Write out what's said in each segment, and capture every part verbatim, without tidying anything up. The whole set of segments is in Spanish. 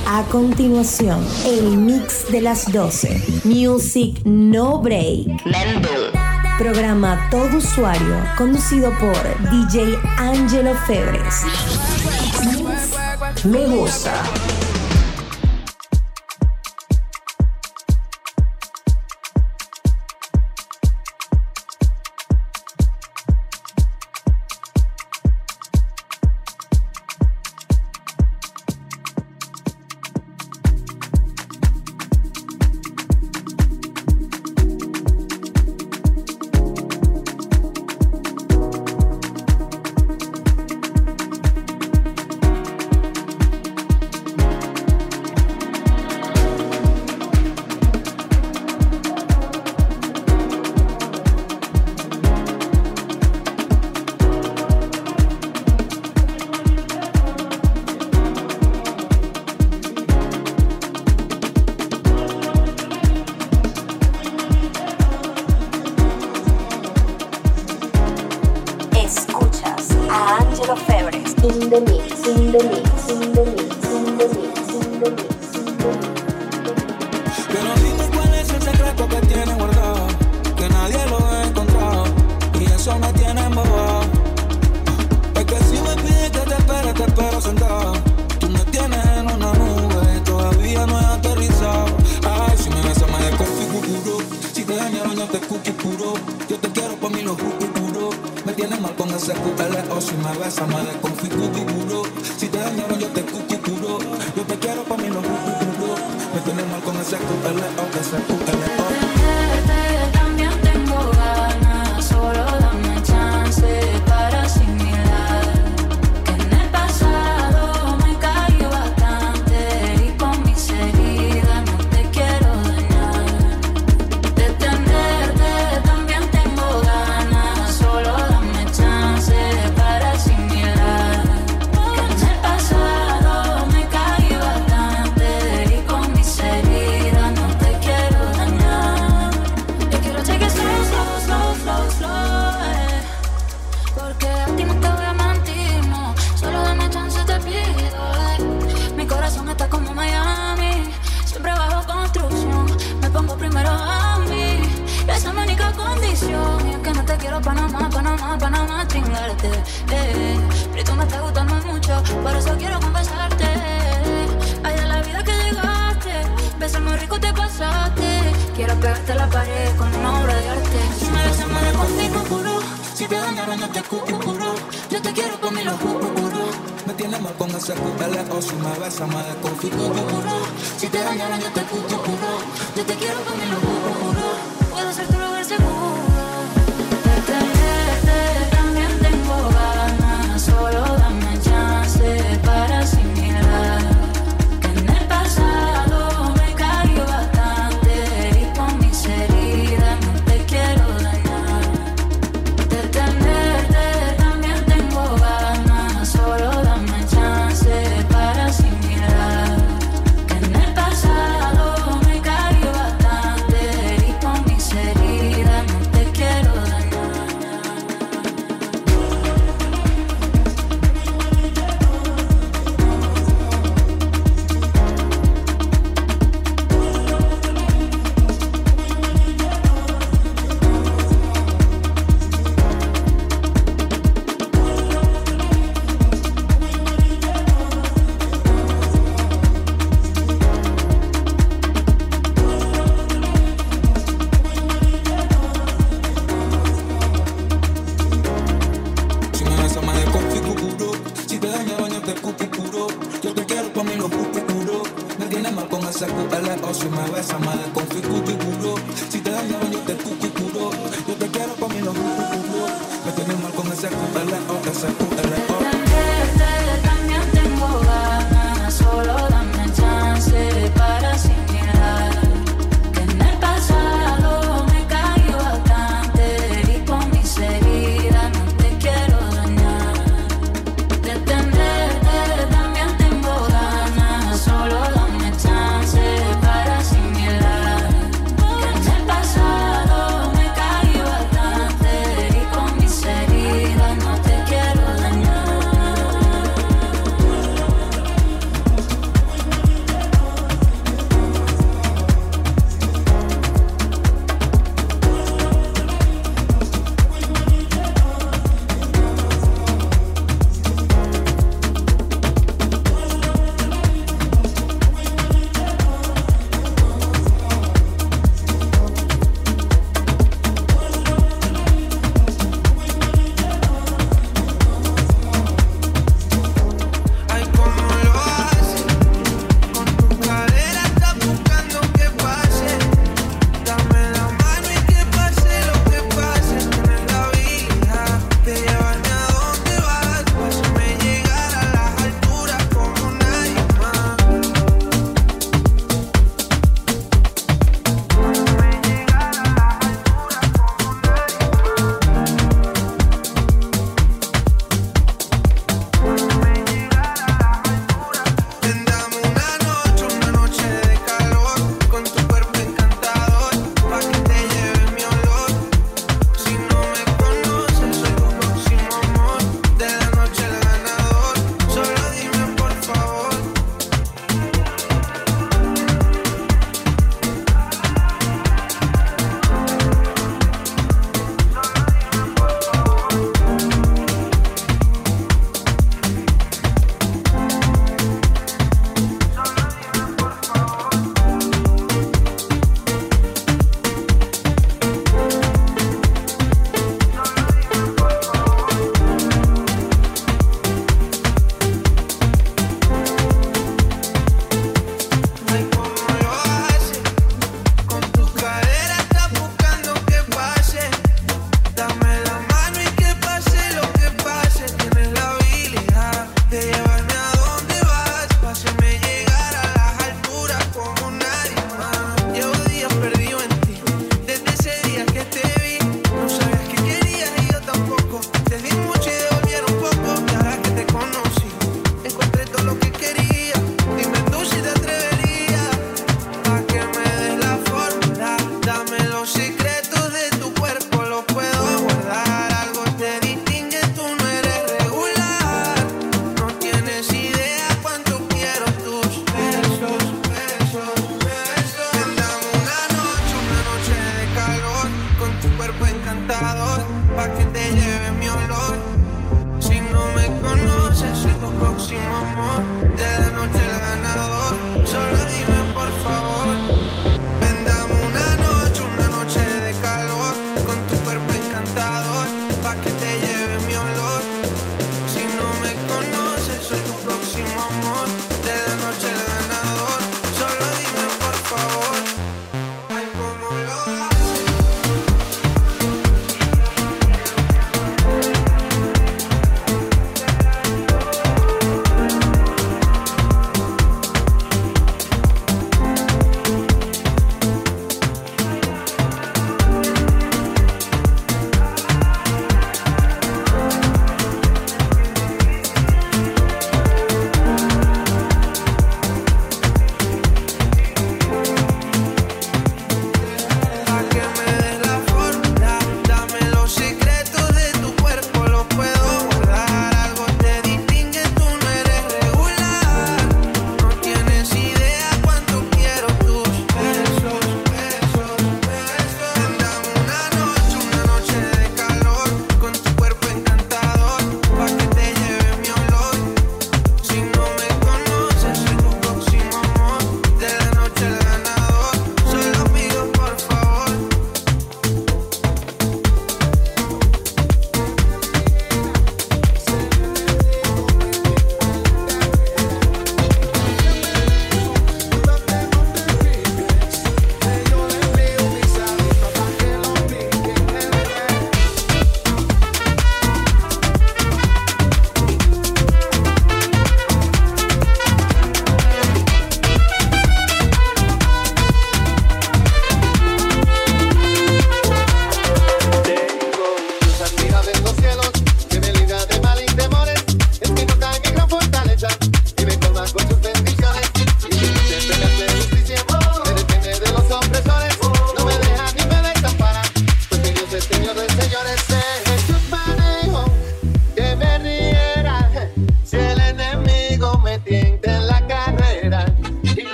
A continuación, el mix de las doce. Music No Break. Programa Todo Usuario, conducido por D J Angelo Febres. Me gusta.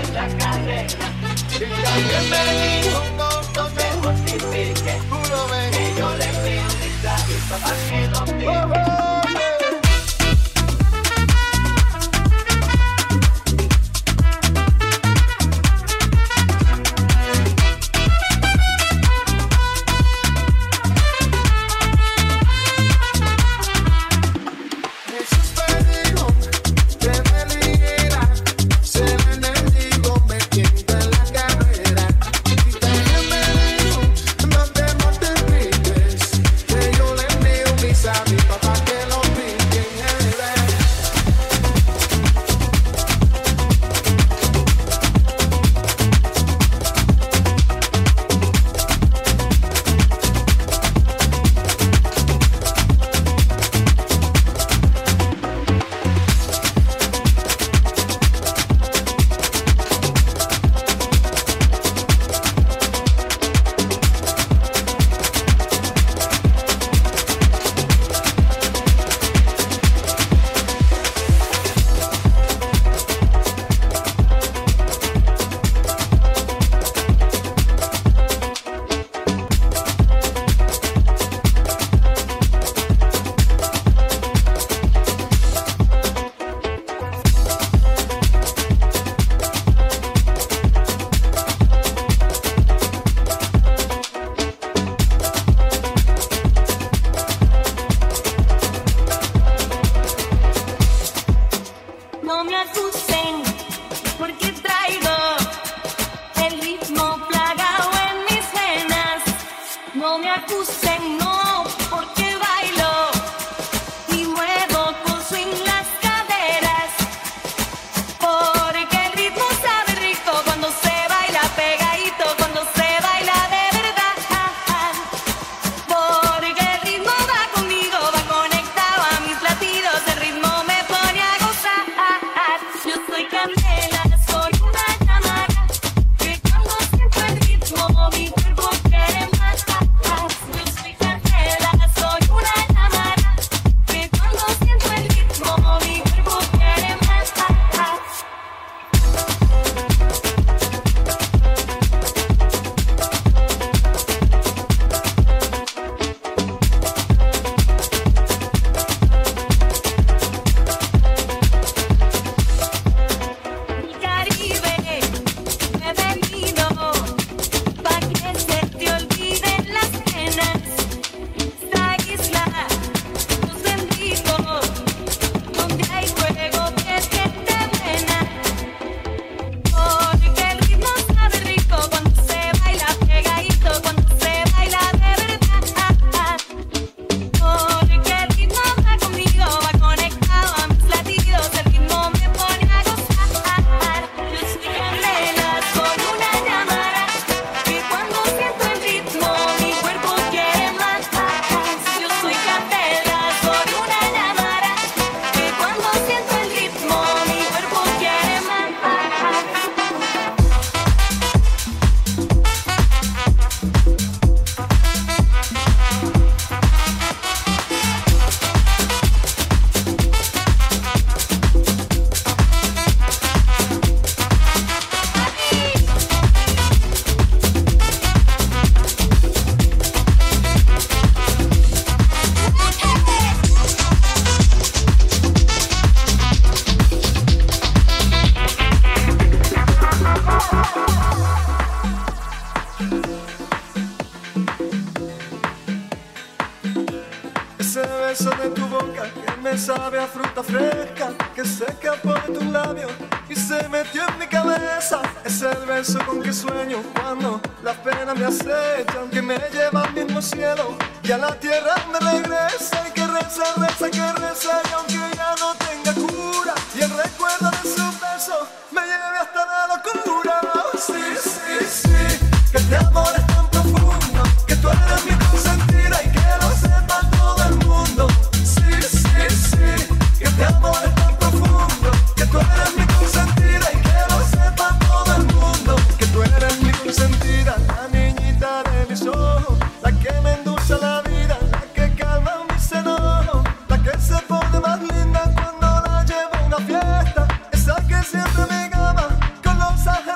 beso de tu boca que me sabe a fruta fresca, que se escapó de tus labios y se metió en mi cabeza. Es el beso con que sueño cuando las penas me acechan, que me lleva al mismo cielo y a la tierra me regresa. Y que reza, reza, que reza, y aunque ya no tenga cura, y el recuerdo de su beso me lleve hasta la locura. Sí, sí, sí, que este amor es tan profundo, que tú eres mi consentida y que lo sepa todo el mundo. Sí, sí, sí, que este amor es tan profundo, que tú eres mi consentida y que lo sepa todo el mundo. Que tú eres mi consentida, la niñita de mis ojos, la que me endulza la vida, la que calma mis enojos, la que se pone más linda cuando la llevo a una fiesta, esa que siempre me gama con los ángeles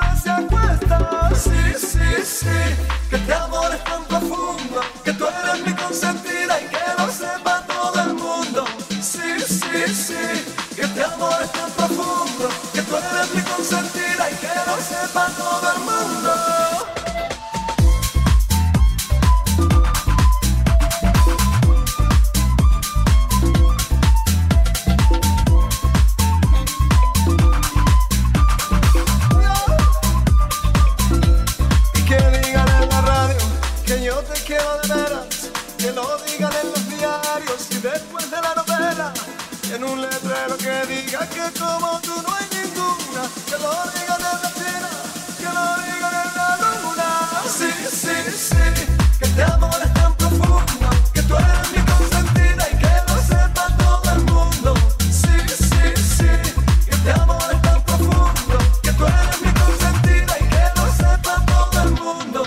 sepa todo el mundo. Y que digan en la radio que yo te quiero de veras, que lo digan en los diarios y después de la novela, en un letrero que diga que como tú no hay ninguna, que lo digan en la esquina, que lo digan en la luna. Sí, sí, sí, que este amor es tan profundo, que tú eres mi consentida y que lo sepa todo el mundo. Sí, sí, sí, que este amor es tan profundo, que tú eres mi consentida y que lo sepa todo el mundo.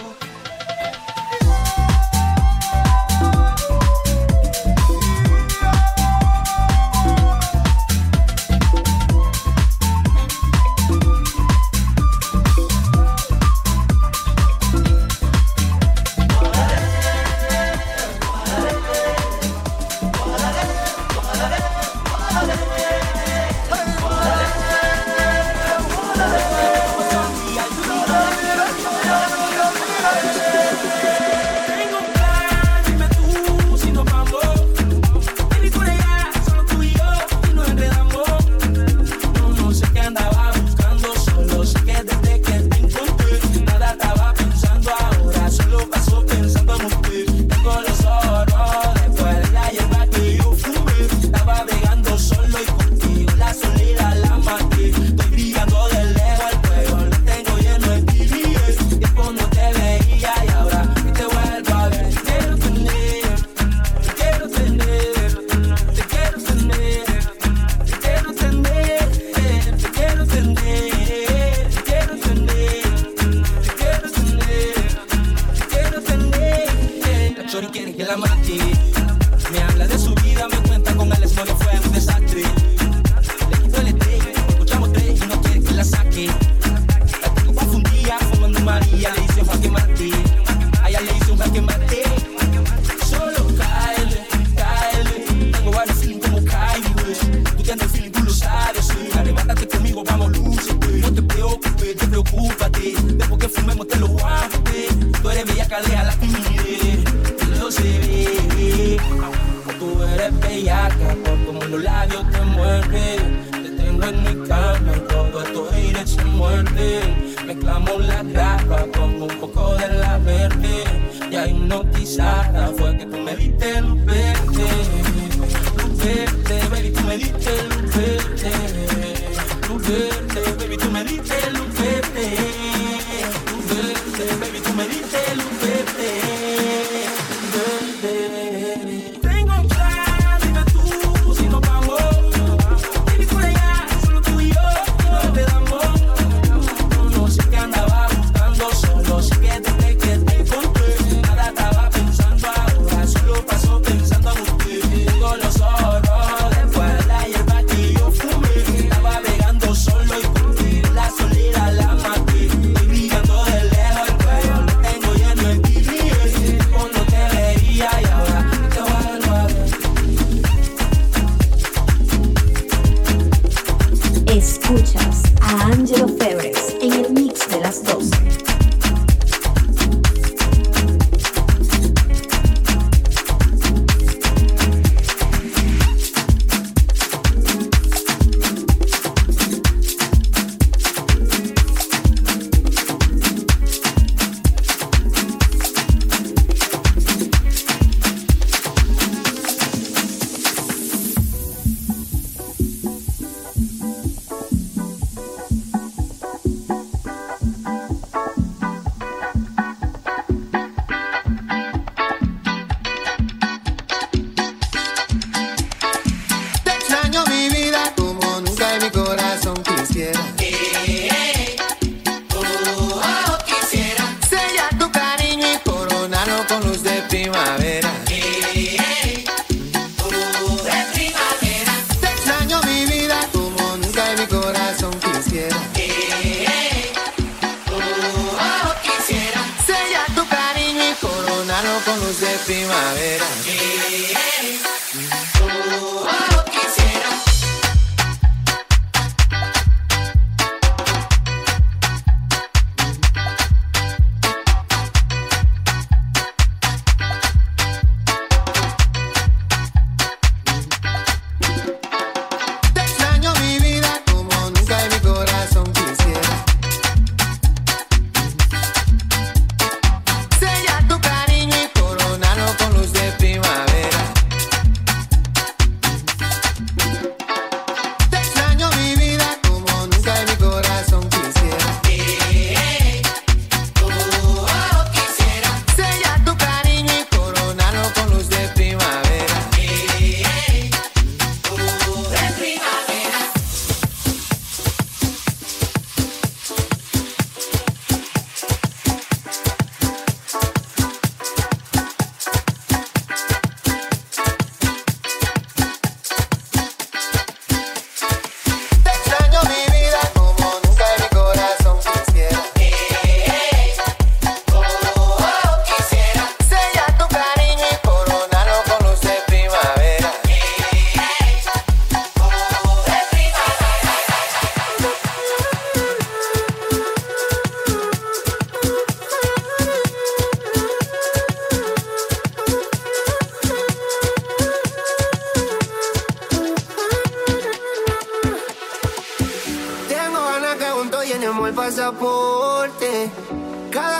primavera.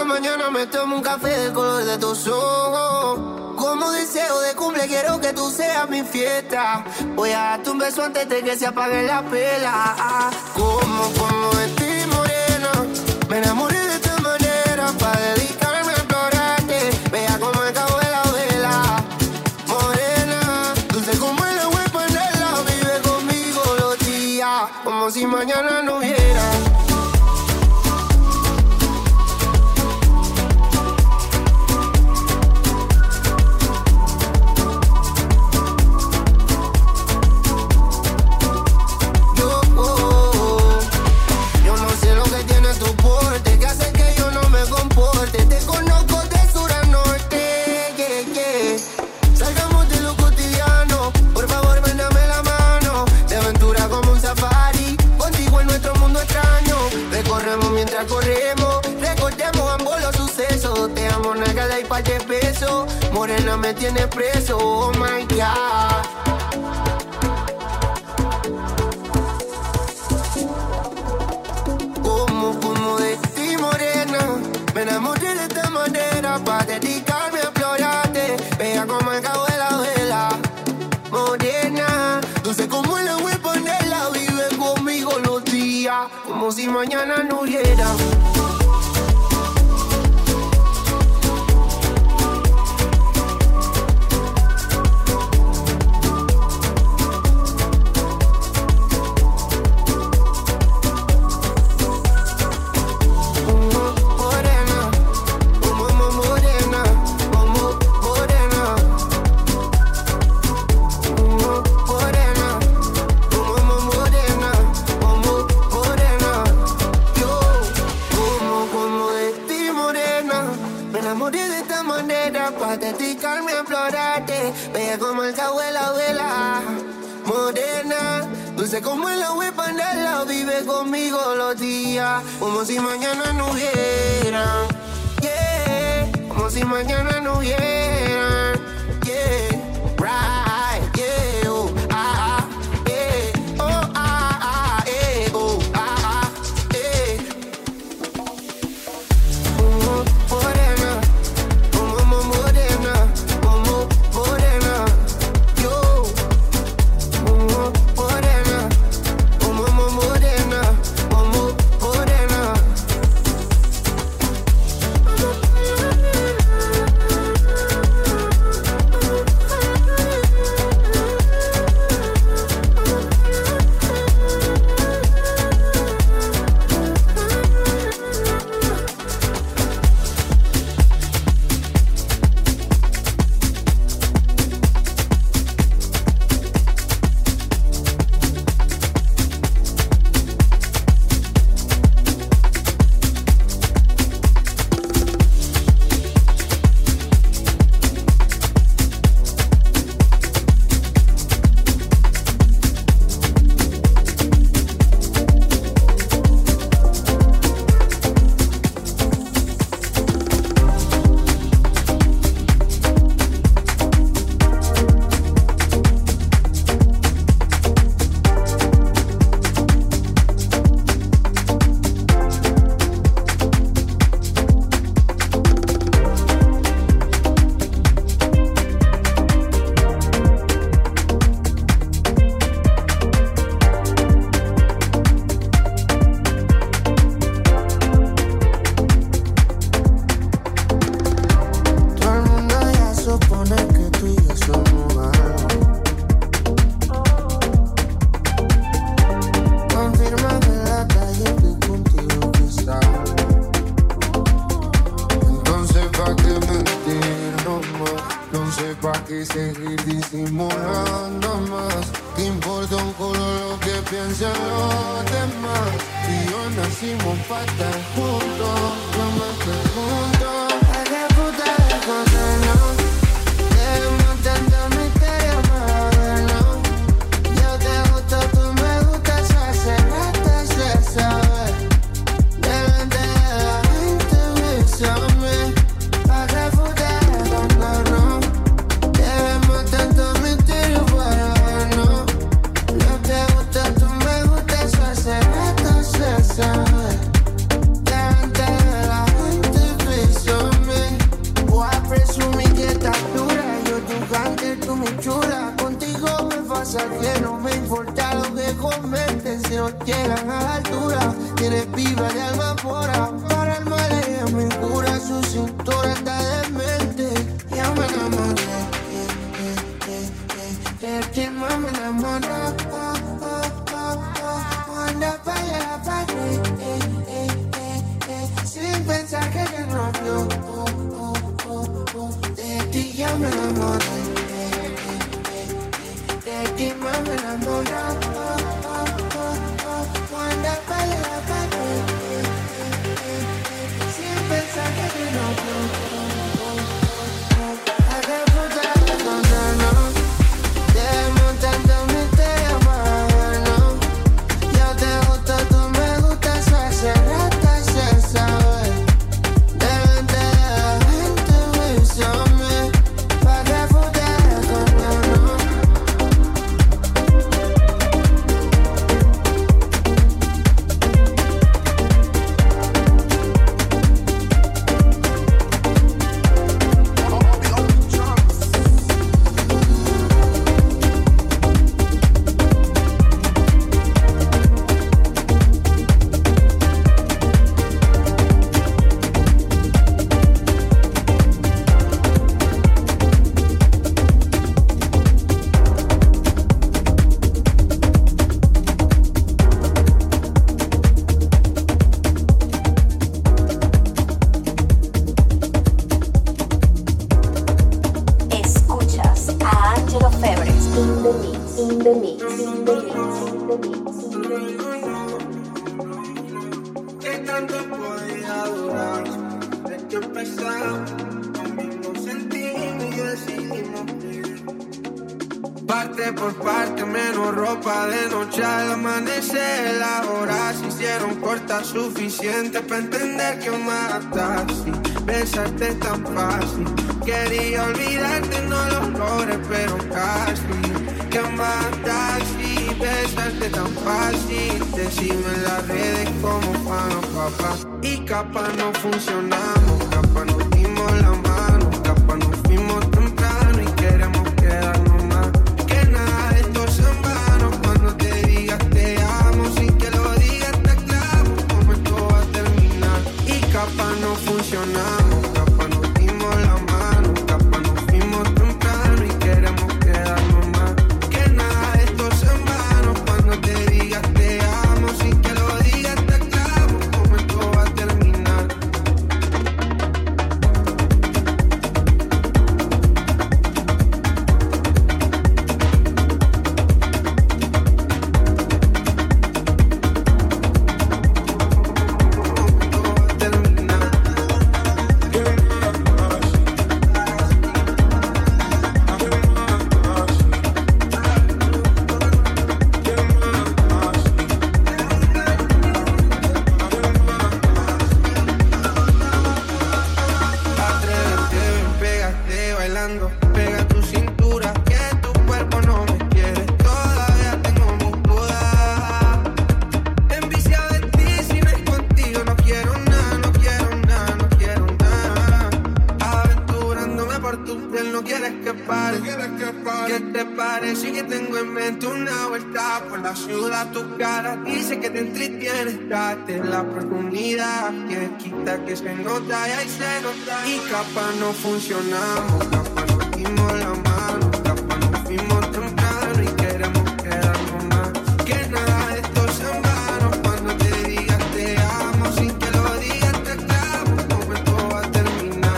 mañana me tomo un café del color de tus ojos. Como deseo de cumple quiero que tú seas mi fiesta. Voy a darte un beso antes de que se apague la pela. Como, como de ti, morena, me enamoré de esta manera pa' dedicarme a explorarte. Vea como el cabo de la vela. Morena, dulce como el agua y panela. Vive conmigo los días como si mañana no hubiera. Morena me tiene preso, oh my God. Como, como de ti, morena, me enamoré de esta manera pa' dedicarme a explorarte. Vea como el cabo de la vela. Morena, dulce como el agua y panela. Vive conmigo los días como si mañana no hubiera. Como el agua y panela, vive conmigo los días como si mañana no hubiera, yeah, como si mañana no hubiera, yeah, right, yeah, oh, ah, ah, yeah, oh, ah, ah, yeah, oh, ah, ah, yeah. Como morena, como morena, como morena, yo, como morena. Sabe, enamoró. Oh, oh, oh, oh, anda para la pared, eh, eh, eh, eh, sin pensar que te rompió. Oh, oh, oh, oh, de ti ya me enamoré. Eh, eh, eh, de ti más me enamoró. Oh, oh, oh, oh, anda para la pared, eh, eh, eh, sin pensar que te rompió. Parte por parte, menos ropa de noche al amanecer. Las horas se hicieron cortas, suficiente para entender que mataste. Besarte tan fácil, quería olvidarte, no lo logré, pero casi. Que mataste, besarte tan fácil. Decime en las redes como fan o papá. Y capaz no funcionamos, capaz nos dimos la mano, capaz nos fuimos temprano y queremos quedarnos más. Que nada de esto es en vano, cuando te digas te amo, sin que lo digas te clavo, como esto va a terminar. Y capaz no funcionamos, capaz nos dimos la mano, capaz nos fuimos temprano y queremos quedarnos más. Que nada de esto es en vano, cuando te digas te amo, sin que lo digas te clavo, como esto va a terminar. Atrévete, ven, pégate bailando, pega tu cintura, que tu cuerpo no me quiere, todavía tengo mis dudas. Enviciado de ti, si no es contigo, no quiero nada, no quiero nada, no quiero nada. Aventurándome por tu piel, no quieres que pare, ¿qué te parece que tengo en mente una vuelta por la ciudad? Tu cara dice que te entretiene, date la oportunidad, que quita que se nota y ahí se nota. Y capaz no funcionamos, capaz nos dimos la mano, capaz nos fuimos temprano y queremos quedarnos más. Que nada de esto es en vano, cuando te digas te amo, sin que lo digas te clavo, como esto va a terminar.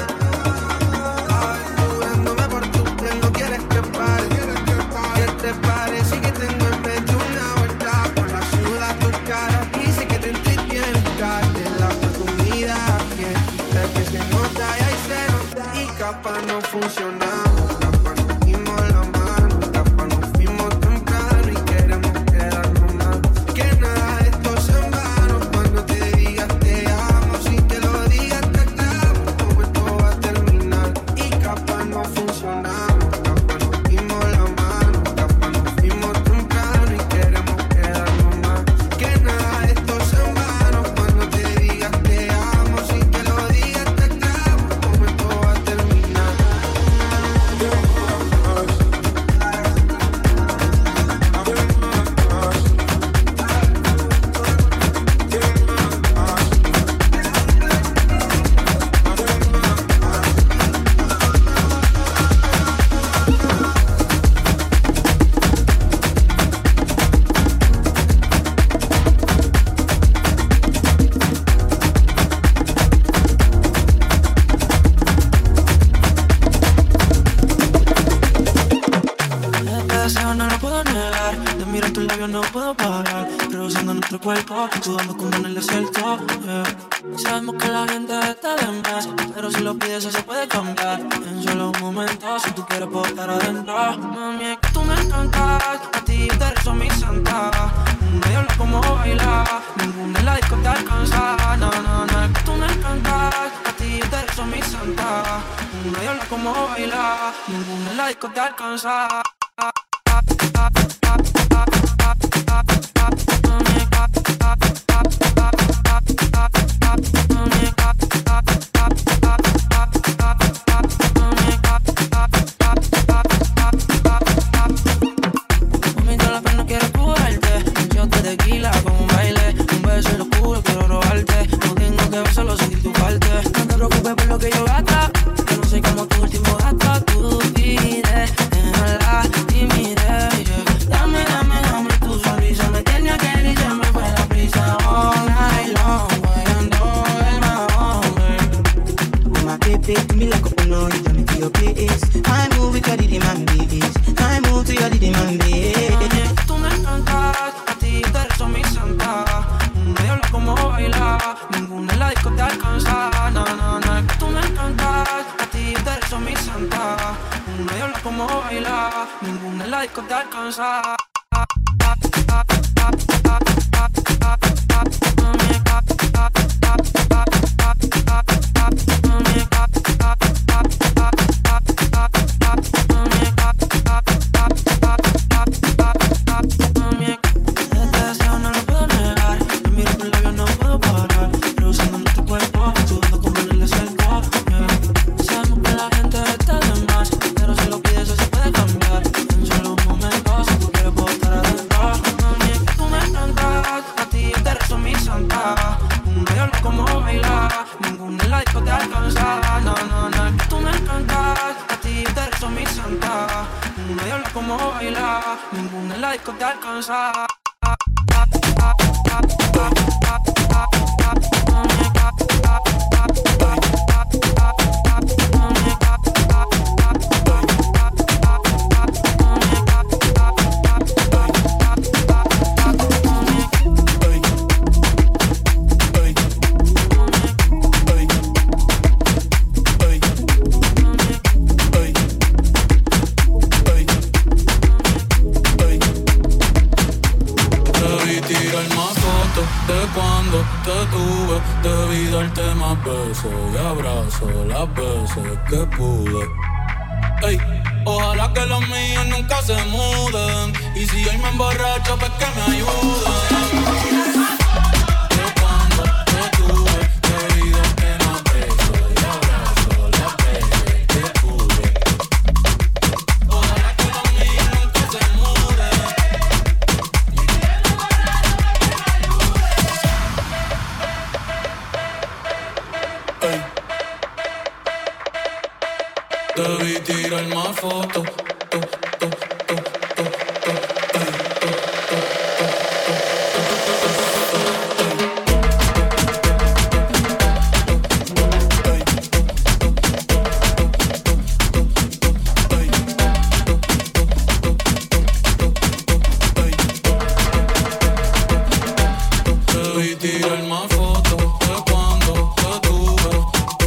Aventurándome por tu piel, no quieres que pare, ¿qué te parece que tengo en mente una vuelta por la ciudad? Tu cara dice que te entretiene, date la oportunidad, que quita que se nota y ahí se nota. Y capaz no funcionamos, capaz nos dimos la mano, capaz nos fuimos temprano y queremos quedarnos más. Que nada de esto es en vano, cuando te digas te amo, sin que lo digas te clavo, como esto va a terminar. Y capaz no funcionamos, capaz nos dimos la mano, capaz nos fuimos temprano y queremos quedarnos más. Que nada de esto es en vano, cuando te digas te amo, sin que lo digas te clavo, como esto va a terminar. cuerpo, sudando como en el desierto, yeah. Sabemos que la gente está de más, pero si lo pides eso se puede cambiar. En solo un momento, si tú quieres puedo estar adentro. Mami, es que tú me encantas, a ti te rezo mi santa. Yo hablo como bailar, ninguna en la disco te alcanza. No, no, no, es que tú me encantas, a ti te rezo mi santa. Yo hablo como bailar, ninguna en la disco te alcanza. Tequila como un baile, un beso y locura, quiero robarte. No tengo que ver, solo sentir tu parte. No te preocupes por lo que yo gasta, que no soy como tu último gasto. Tú pides, déjala y mire, yeah. Dame, dame, dame tu sonrisa. Me tenía que ir y se me fue la prisa. All night long, guayando el mahón, baby. My baby, give me like a no, you tell me to your place. I move with your little man, babies. I move to your little man, baby. Tú me encantas, te rezo mi santa. Yo hablo como bailar, ninguna en la disco te alcanza. No, no, no, es que tú me encantas, a ti te rezo mi santa. Yo hablo como bailar, ninguna en la disco te alcanza. Ninguna en la disco te alcanza. Y abrazo las veces que pude. Ey, ojalá que los míos nunca se muden. Y si hoy me emborracho, pues que me ayuden. De cuando te tuve, de vida que me aprecio. Y abrazo las veces que pude. Ojalá que los míos nunca se muden. Y si hoy me emborracho, pues que me ayuden. Ey. Debí tirar más fotos. Debí tirar más fotos de cuando te tuve.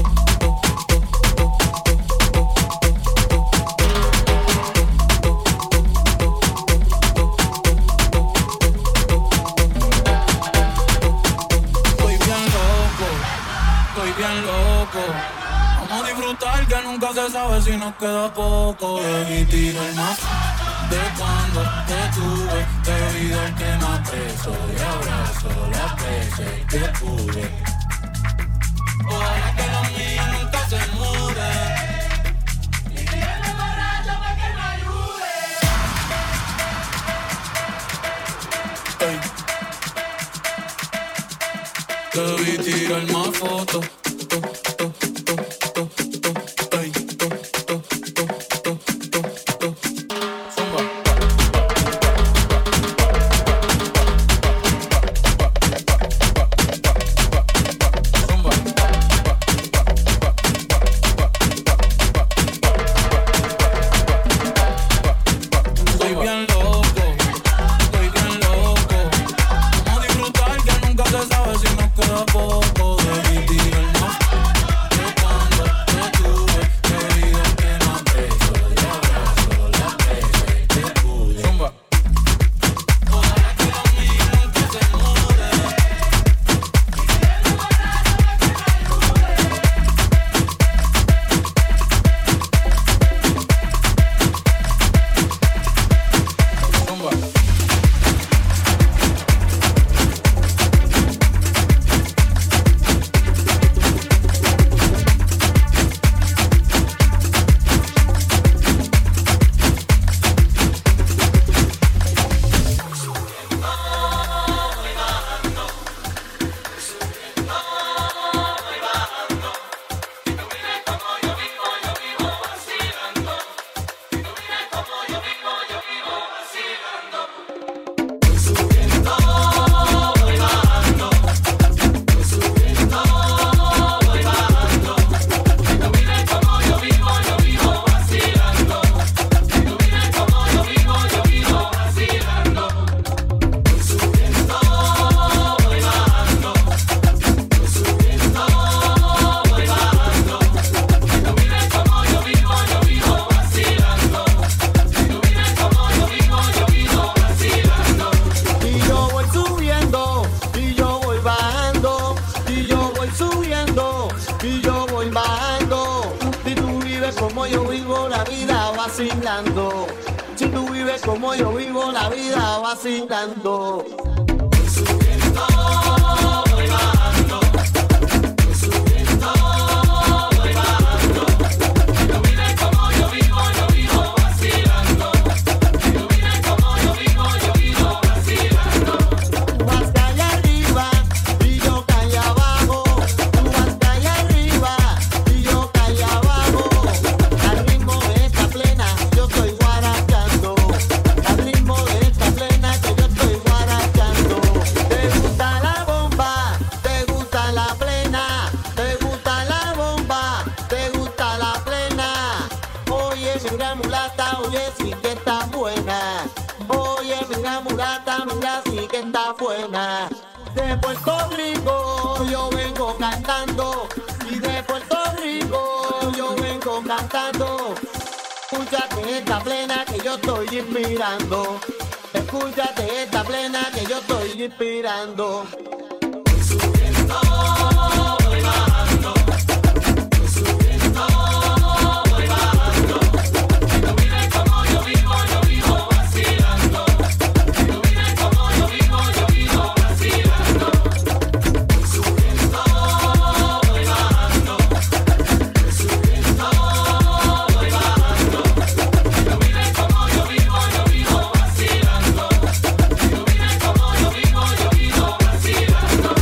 Vamos a disfrutar que nunca se sabe si nos queda poco. Debí tirar más de cuando te tuve. Debí darte más besos y abrazo las veces que pude. Ojalá que los míos nunca se muden. Y si él me borracho, pues que me ayude. Ey. Debí tirar más fotos. Soy bien loco, soy bien loco. Vamos a disfrutar como yo vivo la vida vacilando. Si tú vives como yo vivo la vida vacilando. Voy subiendo, voy bajando. Voy subiendo, voy bajando. Si tú vives como yo vivo, yo vivo vacilando. Si tú vives como yo vivo, yo vivo vacilando. Tú vas calle arriba y yo calle abajo. Tú vas calle arriba y yo calle abajo. Al ritmo de esta plena yo estoy guarachando. Al ritmo de esta plena que yo estoy guarachando. ¿Te gusta la bomba? ¿Te gusta la plena? ¿Te gusta la bomba? ¿Te gusta la plena? Oye, mira mulata, oye, sí que está buena. Oye, mira mulata, mira, sí que está buena. De Puerto Rico yo vengo cantando. Y de Puerto Rico yo vengo cantando. Escúchate esta plena que yo estoy inspirando. Escúchate esta plena que yo estoy inspirando. Voy subiendo, voy bajando. Voy subiendo, voy bajando. Si tú vives como yo vivo, yo vivo vacilando. Si tú vives como yo vivo, yo vivo vacilando. Voy subiendo, voy bajando. Voy subiendo, voy bajando. Si tú vives como yo vivo, yo vivo vacilando. Si tú vives como yo vivo, yo vivo vacilando.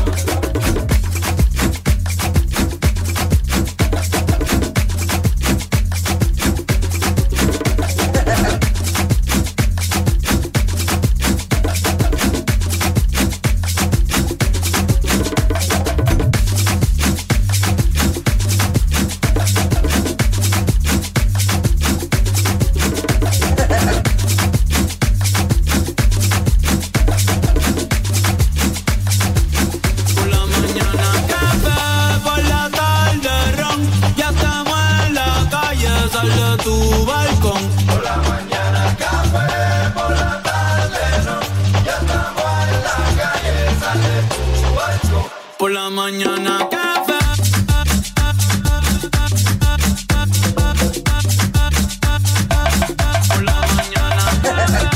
Por la mañana café, por la tarde ron. Ya estamos en la calle, sal de tu balcón. Por la mañana café, por la tarde ron. Ya estamos en la calle, sal de tu balcón. Por la mañana café. Por la mañana café.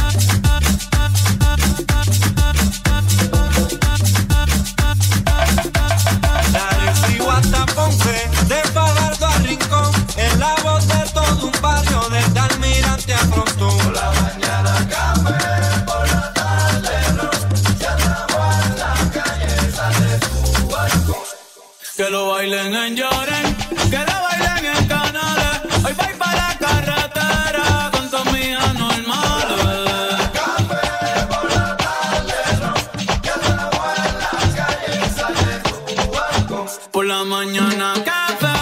Dale frío hasta Ponce, de Fajardo a Rincón, en la voz de todo un barrio, desde Almirante a Frontón. Por la mañana café, por la tarde ron, ya estamos en la calle, sale tu balcón. Que lo bailen en Lloren, que lo bailen en Canales. Hoy voy para la carretera con tus amigas normales. Café por la tarde ron, ya estamos en la calle, sale tu balcón. Por la mañana café.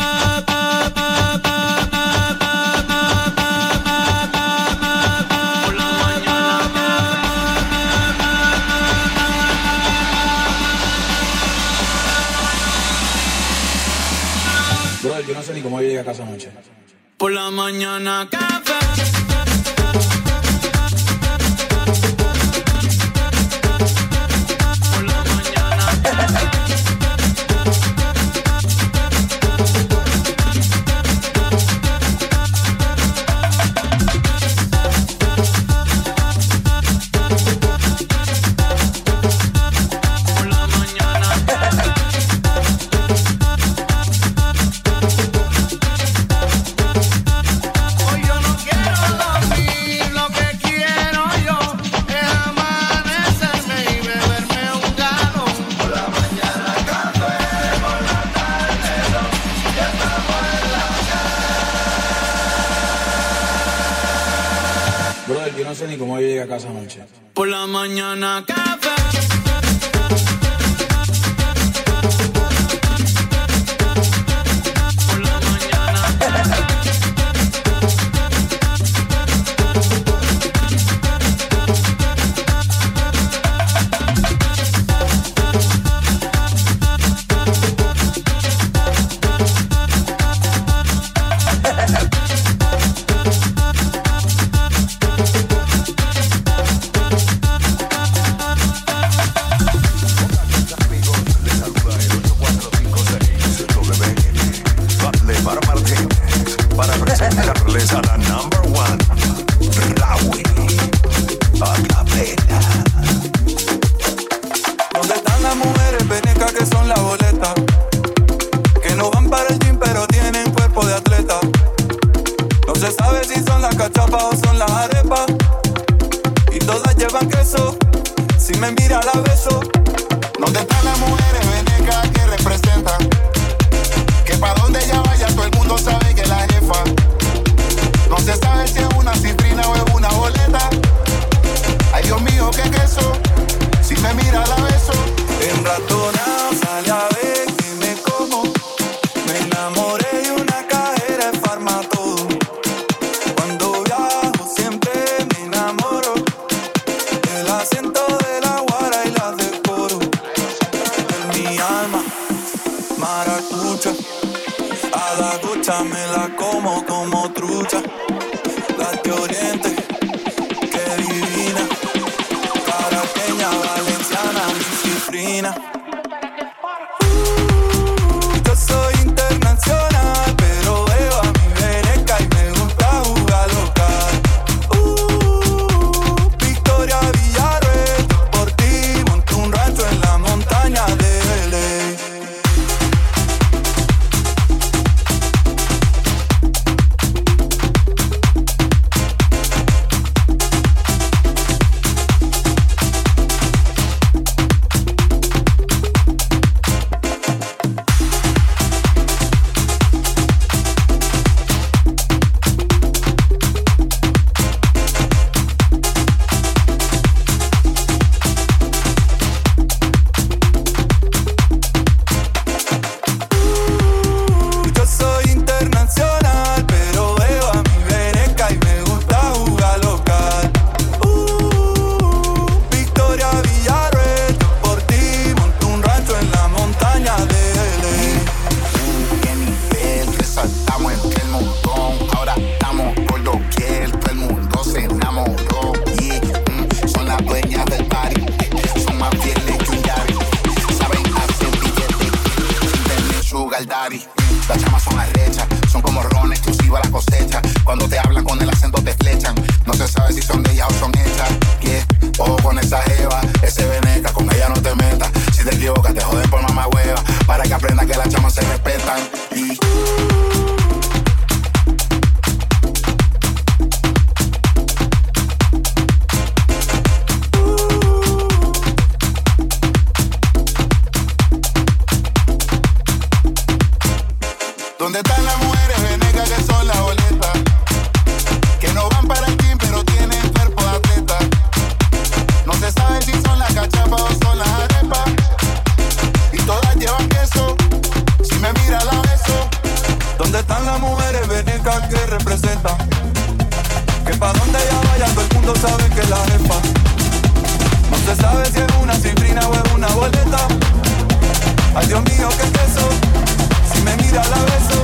Por la mañana Brother, yo no sé ni cómo yo llegué a casa anoche. Por la mañana café. Por la mañana café. Por la mañana café. Hoy yo no quiero dormir, lo que quiero yo es amanecerme y beberme un galón. Por la mañana café, por la tarde ron, ya estamos en la Brother, yo no sé ni cómo yo llegué a casa anoche. Por la mañana café. Por la mañana café. gracias a la number one, Rawi, Acapella. ¿Dónde están las mujeres venecas que son la boleta? Que no van para el gym pero tienen cuerpo de atleta. No se sabe si son las cachapas o son las arepas. Y todas llevan queso, si me mira la beso. ¿Dónde están las mujeres venecas que representan? Que pa' donde ella vaya todo el mundo sabe que es la jefa. No se sabe si es una cifrina o es una boleta. Ay Dios mío, qué queso, si me mira la beso. En ratonao sale a ver que me como. Me enamoré de una cajera de Farmatodo. Cuando viajo siempre me enamoro del acento de la guara y las del coro. En mi alma, maracucha. A la ducha me la como como trucha. Las de Oriente, que divina. Caraqueña, valenciana, mi cifrina. Uh, yo soy internacional, pero veo a mi veneca y me gusta jugar local. Uh, Victoria Villarreal, yo por ti monto un rancho en la montaña de L A. Las chamas son arrechas, son como ron, exclusiva la cosecha. Cuando te hablan con el acento te flechan. No se sabe si son de ellas o son hechas. Yeah, ojo con esa jeva, ese veneca, con ella no te metas. Si te equivocas te joden por mamá hueva. Para que aprendas que las chamas se respetan. Y ¿dónde están las mujeres venecas que son la boleta? Que no van para el gym pero tienen cuerpo de atleta. No se sabe si son las cachapas o son las arepas. Y todas llevan queso, si me mira la beso. ¿Dónde están las mujeres venecas que representan? Que pa' donde ella vaya todo el mundo sabe que es la jefa. No se sabe si es una cifrina o es una boleta. Ay Dios mío, qué queso, si me mira la beso.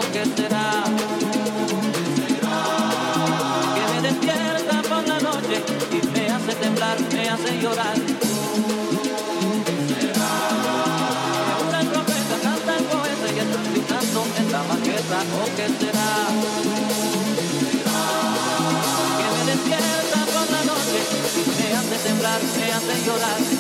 qué será? Que me despierta por la noche y me hace temblar, me hace llorar. Una trompeta canta el poeta y está gritando en la maqueta, ¿o qué será? Que me despierta por la noche y me hace temblar, me hace llorar.